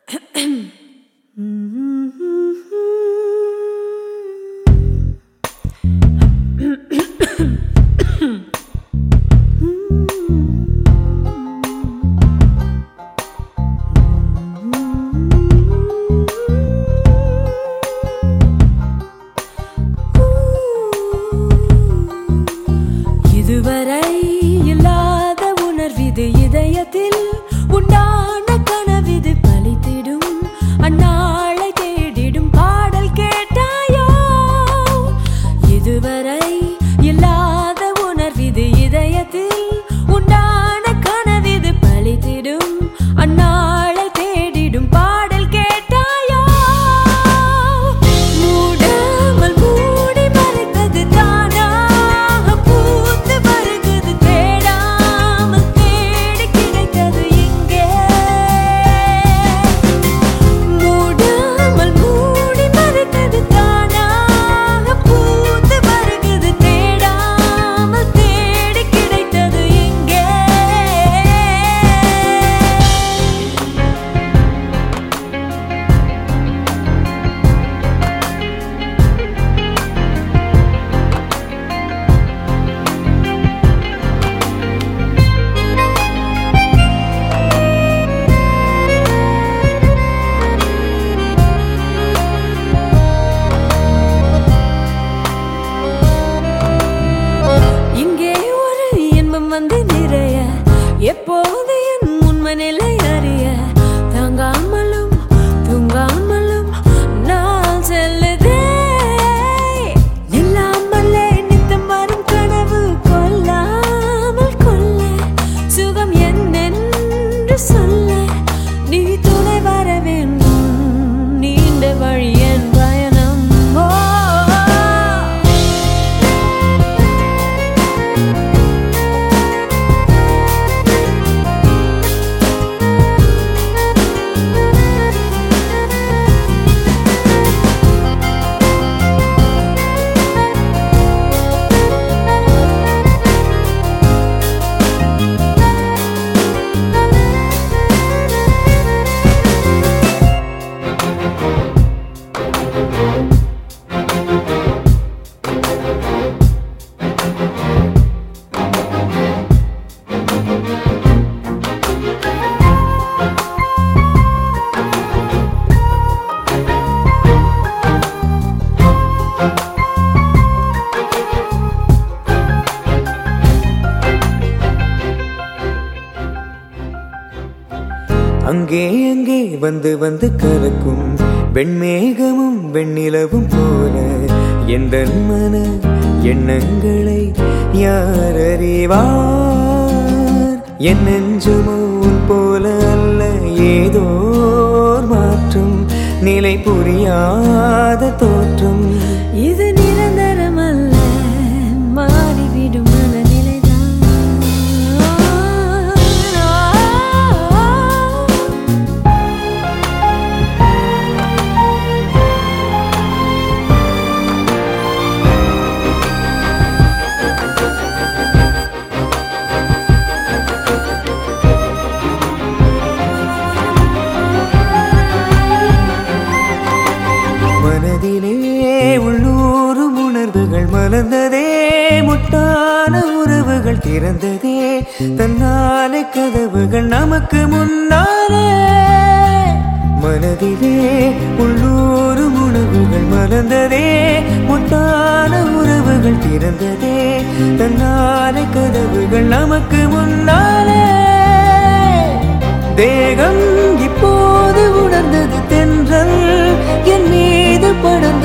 இதுவரை இல்லாத உணர்விது இதயத்தில் உண்டான கனவிது பலித்திடும் அந்நாளை தேடிடும் பாடல் கேட்டாயோ. இதுவரை இல்லாத உணர்விது இதயத்தில் உண்டான கனவிது பலித்திடும் அந்நாளை தேடிடும் பாடல் கேட்டாயோ. மூடாமல் மூடி மறைத்தது தானாக பூத்து வருகிறது தேடாமல் தேடி கிடைத்தது இங்கே. மூடாமல் மூடி மறைத்தது தானாக பூத்து வருகிறது தேடாமல் தேடி கிடைத்தது இங்கே. இங்கே ஒரு இன்பம் வந்து நிறைய எப்போது என் உண்மை நிலை அறிய தாங்காமலும் தூங்காமலும் நான் செல்லுதே. இல்லாமலே நித்தம் வரும் கனவு கொல்லாமல் கொல்ல சுகம் என்னென்று சொல்ல நீ துணை வர வேண்டும். நீண்ட வழி என் பயணம். அங்கே அங்கே வந்து வந்து கலக்கும் வெண்மேகமும் வெண்ணிலவும் போல எந்த மன எண்ணங்களை யார் அறிவார். என் நெஞ்சுமோ உன் போல அல்ல ஏதோ மாற்றம் நிலை புரியாத தோற்றம். இது நிரந்தரம் அல்ல மாறிவிடும் மனநிலைதான். மனதிலே உள்ளூரும் உணர்வுகள் மலர்ந்ததே முட்டான உறவுகள் திறந்ததே தன்னாலே கதவுகள் நமக்கு முன்னாலே. மனதிலே உள்ளூரும் உணர்வுகள் மலர்ந்ததே முட்டான உறவுகள் திறந்ததே தன்னாலே கதவுகள் நமக்கு முன்னாலே. தேகம் இப்போது உணர்ந்தது தென்றல் என் மீது படர்ந்த